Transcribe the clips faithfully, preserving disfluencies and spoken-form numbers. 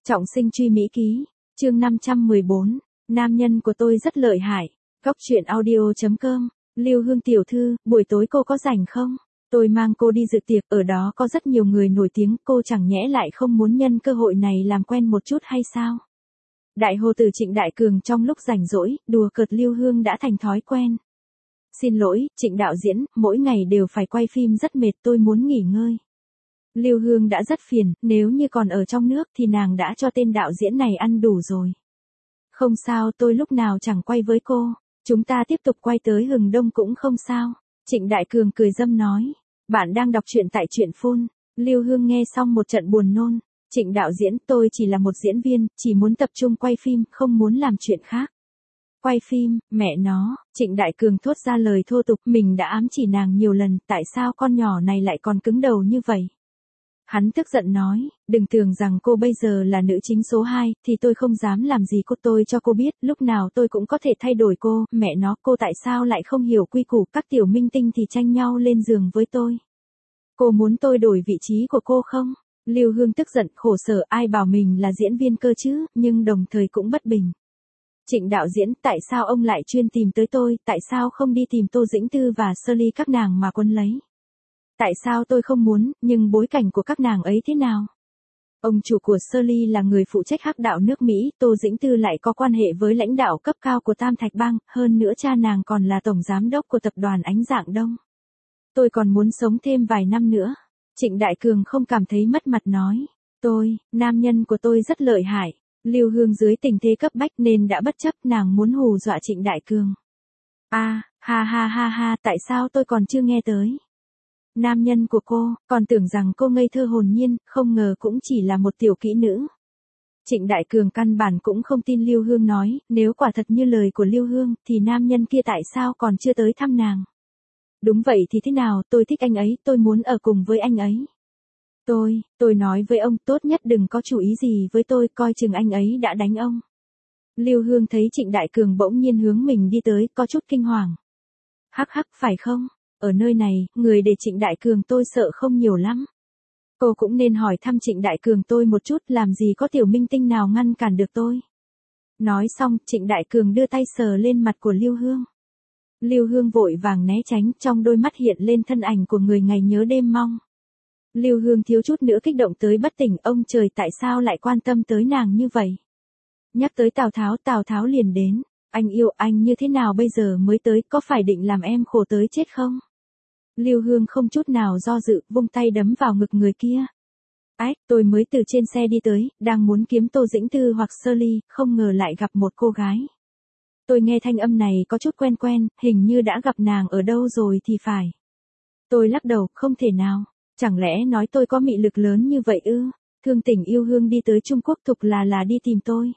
Trọng sinh truy Mỹ ký, chương năm trăm mười bốn, nam nhân của tôi rất lợi hại. Góc truyện audio chấm com, Lưu Hương tiểu thư, buổi tối cô có rảnh không? Tôi mang cô đi dự tiệc, ở đó có rất nhiều người nổi tiếng, cô chẳng nhẽ lại không muốn nhân cơ hội này làm quen một chút hay sao? Đại hồ tử Trịnh Đại Cường trong lúc rảnh rỗi, đùa cợt Lưu Hương đã thành thói quen. Xin lỗi, Trịnh đạo diễn, mỗi ngày đều phải quay phim rất mệt, tôi muốn nghỉ ngơi. Lưu Hương đã rất phiền, nếu như còn ở trong nước thì nàng đã cho tên đạo diễn này ăn đủ rồi. Không sao, tôi lúc nào chẳng quay với cô, chúng ta tiếp tục quay tới hừng đông cũng không sao. Trịnh Đại Cường cười dâm nói, bạn đang đọc truyện tại truyện phone. Lưu Hương nghe xong một trận buồn nôn, Trịnh đạo diễn, tôi chỉ là một diễn viên, chỉ muốn tập trung quay phim, không muốn làm chuyện khác. Quay phim, mẹ nó, Trịnh Đại Cường thốt ra lời thô tục, mình đã ám chỉ nàng nhiều lần, tại sao con nhỏ này lại còn cứng đầu như vậy? Hắn tức giận nói, đừng tưởng rằng cô bây giờ là nữ chính số hai, thì tôi không dám làm gì cô, tôi cho cô biết, lúc nào tôi cũng có thể thay đổi cô, mẹ nó, cô tại sao lại không hiểu quy củ, các tiểu minh tinh thì tranh nhau lên giường với tôi. Cô muốn tôi đổi vị trí của cô không? Lưu Hương tức giận, khổ sở, ai bảo mình là diễn viên cơ chứ, nhưng đồng thời cũng bất bình. Trịnh đạo diễn, tại sao ông lại chuyên tìm tới tôi, tại sao không đi tìm Tô Dĩnh Tư và Shirley các nàng mà quấn lấy? Tại sao tôi không muốn, nhưng bối cảnh của các nàng ấy thế nào? Ông chủ của Shirley là người phụ trách hắc đạo nước Mỹ, Tô Dĩnh Tư lại có quan hệ với lãnh đạo cấp cao của Tam Thạch Bang, hơn nữa cha nàng còn là tổng giám đốc của tập đoàn Ánh Dạng Đông. Tôi còn muốn sống thêm vài năm nữa. Trịnh Đại Cường không cảm thấy mất mặt nói, tôi, nam nhân của tôi rất lợi hại. Lưu Hương dưới tình thế cấp bách nên đã bất chấp, nàng muốn hù dọa Trịnh Đại Cường. A, à, ha ha ha ha, tại sao tôi còn chưa nghe tới? Nam nhân của cô, còn tưởng rằng cô ngây thơ hồn nhiên, không ngờ cũng chỉ là một tiểu kỹ nữ. Trịnh Đại Cường căn bản cũng không tin Lưu Hương nói, nếu quả thật như lời của Lưu Hương, thì nam nhân kia tại sao còn chưa tới thăm nàng? Đúng vậy thì thế nào, tôi thích anh ấy, tôi muốn ở cùng với anh ấy. Tôi, tôi nói với ông, tốt nhất đừng có chủ ý gì với tôi, coi chừng anh ấy đã đánh ông. Lưu Hương thấy Trịnh Đại Cường bỗng nhiên hướng mình đi tới, có chút kinh hoàng. Hắc hắc, phải không? Ở nơi này, người để Trịnh Đại Cường tôi sợ không nhiều lắm. Cô cũng nên hỏi thăm Trịnh Đại Cường tôi một chút, làm gì có tiểu minh tinh nào ngăn cản được tôi. Nói xong, Trịnh Đại Cường đưa tay sờ lên mặt của Lưu Hương. Lưu Hương vội vàng né tránh, trong đôi mắt hiện lên thân ảnh của người ngày nhớ đêm mong. Lưu Hương thiếu chút nữa kích động tới bất tỉnh, ông trời tại sao lại quan tâm tới nàng như vậy? Nhắc tới Tào Tháo, Tào Tháo liền đến. Anh yêu, anh như thế nào bây giờ mới tới, có phải định làm em khổ tới chết không? Lưu Hương không chút nào do dự, vung tay đấm vào ngực người kia. Ách, tôi mới từ trên xe đi tới, đang muốn kiếm Tô Dĩnh Tư hoặc Shirley, không ngờ lại gặp một cô gái. Tôi nghe thanh âm này có chút quen quen, hình như đã gặp nàng ở đâu rồi thì phải. Tôi lắc đầu, không thể nào, chẳng lẽ nói tôi có mị lực lớn như vậy ư? Thương Tình Yêu Hương đi tới Trung Quốc thục là là đi tìm tôi.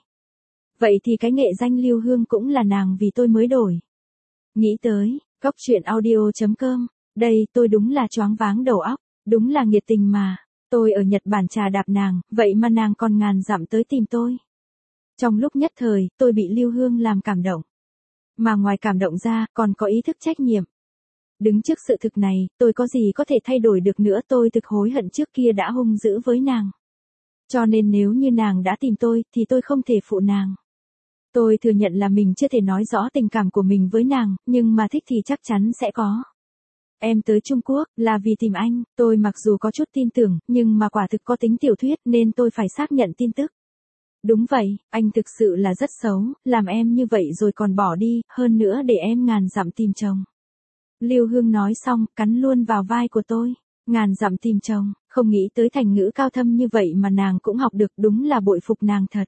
Vậy thì cái nghệ danh Lưu Hương cũng là nàng vì tôi mới đổi. Nghĩ tới, góc truyện audio chấm com, đây tôi đúng là choáng váng đầu óc, đúng là nghiệt tình mà, tôi ở Nhật Bản trà đạp nàng, vậy mà nàng còn ngàn dặm tới tìm tôi. Trong lúc nhất thời, tôi bị Lưu Hương làm cảm động. Mà ngoài cảm động ra, còn có ý thức trách nhiệm. Đứng trước sự thực này, tôi có gì có thể thay đổi được nữa, tôi thực hối hận trước kia đã hung dữ với nàng. Cho nên nếu như nàng đã tìm tôi, thì tôi không thể phụ nàng. Tôi thừa nhận là mình chưa thể nói rõ tình cảm của mình với nàng, nhưng mà thích thì chắc chắn sẽ có. Em tới Trung Quốc, là vì tìm anh, tôi mặc dù có chút tin tưởng, nhưng mà quả thực có tính tiểu thuyết nên tôi phải xác nhận tin tức. Đúng vậy, anh thực sự là rất xấu, làm em như vậy rồi còn bỏ đi, hơn nữa để em ngàn dặm tìm chồng. Lưu Hương nói xong, cắn luôn vào vai của tôi. Ngàn dặm tìm chồng, không nghĩ tới thành ngữ cao thâm như vậy mà nàng cũng học được, đúng là bội phục nàng thật.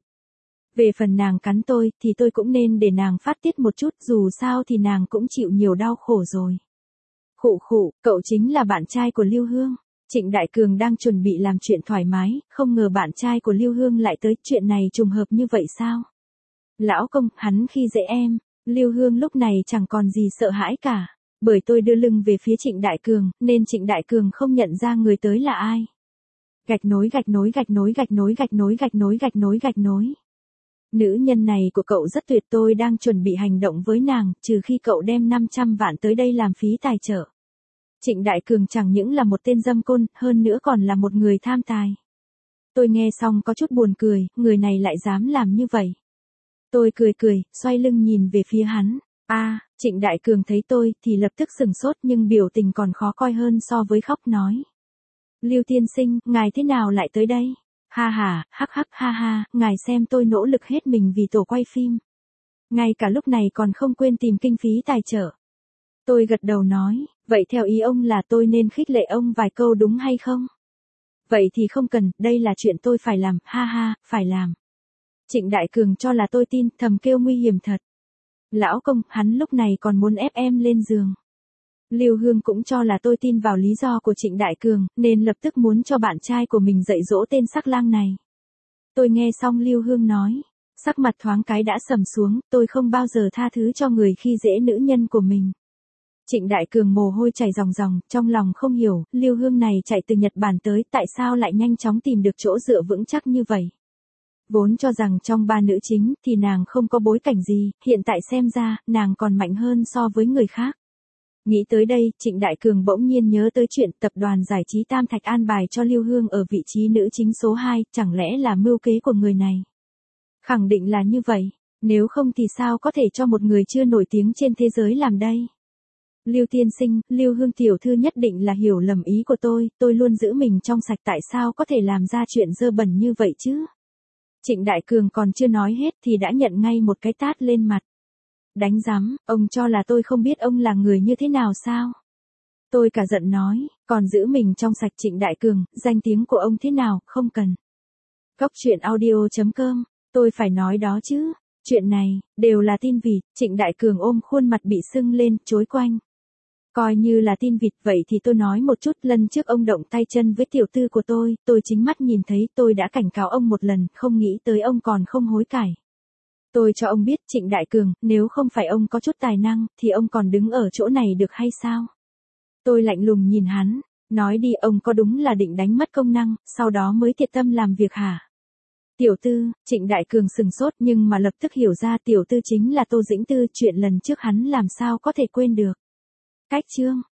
Về phần nàng cắn tôi, thì tôi cũng nên để nàng phát tiết một chút, dù sao thì nàng cũng chịu nhiều đau khổ rồi. Khụ khụ, cậu chính là bạn trai của Lưu Hương. Trịnh Đại Cường đang chuẩn bị làm chuyện thoải mái, không ngờ bạn trai của Lưu Hương lại tới, chuyện này trùng hợp như vậy sao? Lão công, hắn khi dễ em. Lưu Hương lúc này chẳng còn gì sợ hãi cả, bởi tôi đưa lưng về phía Trịnh Đại Cường, nên Trịnh Đại Cường không nhận ra người tới là ai. Gạch nối gạch nối gạch nối gạch nối gạch nối gạch nối gạch nối gạch nối. Nữ nhân này của cậu rất tuyệt, tôi đang chuẩn bị hành động với nàng, trừ khi cậu đem năm trăm vạn tới đây làm phí tài trợ. Trịnh Đại Cường chẳng những là một tên dâm côn, hơn nữa còn là một người tham tài. Tôi nghe xong có chút buồn cười, người này lại dám làm như vậy. Tôi cười cười, xoay lưng nhìn về phía hắn. A, Trịnh Đại Cường thấy tôi thì lập tức sừng sốt nhưng biểu tình còn khó coi hơn so với khóc nói. Lưu tiên sinh, ngài thế nào lại tới đây? Ha ha, hắc hắc ha ha, ngài xem tôi nỗ lực hết mình vì tổ quay phim. Ngay cả lúc này còn không quên tìm kinh phí tài trợ. Tôi gật đầu nói, vậy theo ý ông là tôi nên khích lệ ông vài câu đúng hay không? Vậy thì không cần, đây là chuyện tôi phải làm, ha ha, phải làm. Trịnh Đại Cường cho là tôi tin, thầm kêu nguy hiểm thật. Lão công, hắn lúc này còn muốn ép em lên giường. Lưu Hương cũng cho là tôi tin vào lý do của Trịnh Đại Cường, nên lập tức muốn cho bạn trai của mình dạy dỗ tên sắc lang này. Tôi nghe xong Lưu Hương nói, sắc mặt thoáng cái đã sầm xuống, tôi không bao giờ tha thứ cho người khi dễ nữ nhân của mình. Trịnh Đại Cường mồ hôi chảy ròng ròng, trong lòng không hiểu, Lưu Hương này chạy từ Nhật Bản tới, tại sao lại nhanh chóng tìm được chỗ dựa vững chắc như vậy. Vốn cho rằng trong ba nữ chính thì nàng không có bối cảnh gì, hiện tại xem ra, nàng còn mạnh hơn so với người khác. Nghĩ tới đây, Trịnh Đại Cường bỗng nhiên nhớ tới chuyện tập đoàn giải trí Tam Thạch an bài cho Lưu Hương ở vị trí nữ chính số hai, chẳng lẽ là mưu kế của người này. Khẳng định là như vậy, nếu không thì sao có thể cho một người chưa nổi tiếng trên thế giới làm đây. Lưu tiên sinh, Lưu Hương tiểu thư nhất định là hiểu lầm ý của tôi, tôi luôn giữ mình trong sạch, tại sao có thể làm ra chuyện dơ bẩn như vậy chứ. Trịnh Đại Cường còn chưa nói hết thì đã nhận ngay một cái tát lên mặt. Đánh rắm, ông cho là tôi không biết ông là người như thế nào sao? Tôi cả giận nói, còn giữ mình trong sạch. Trịnh Đại Cường, danh tiếng của ông thế nào, không cần. Cốc truyện audio chấm com, tôi phải nói đó chứ, chuyện này, đều là tin vịt. Trịnh Đại Cường ôm khuôn mặt bị sưng lên, chối quanh. Coi như là tin vịt, vậy thì tôi nói một chút, lần trước ông động tay chân với tiểu tư của tôi, tôi chính mắt nhìn thấy, tôi đã cảnh cáo ông một lần, không nghĩ tới ông còn không hối cải. Tôi cho ông biết, Trịnh Đại Cường, nếu không phải ông có chút tài năng, thì ông còn đứng ở chỗ này được hay sao? Tôi lạnh lùng nhìn hắn, nói đi, ông có đúng là định đánh mất công năng, sau đó mới thiệt tâm làm việc hả? Tiểu tư, Trịnh Đại Cường sừng sốt nhưng mà lập tức hiểu ra tiểu tư chính là Tô Dĩnh Tư, chuyện lần trước hắn làm sao có thể quên được. Cách chương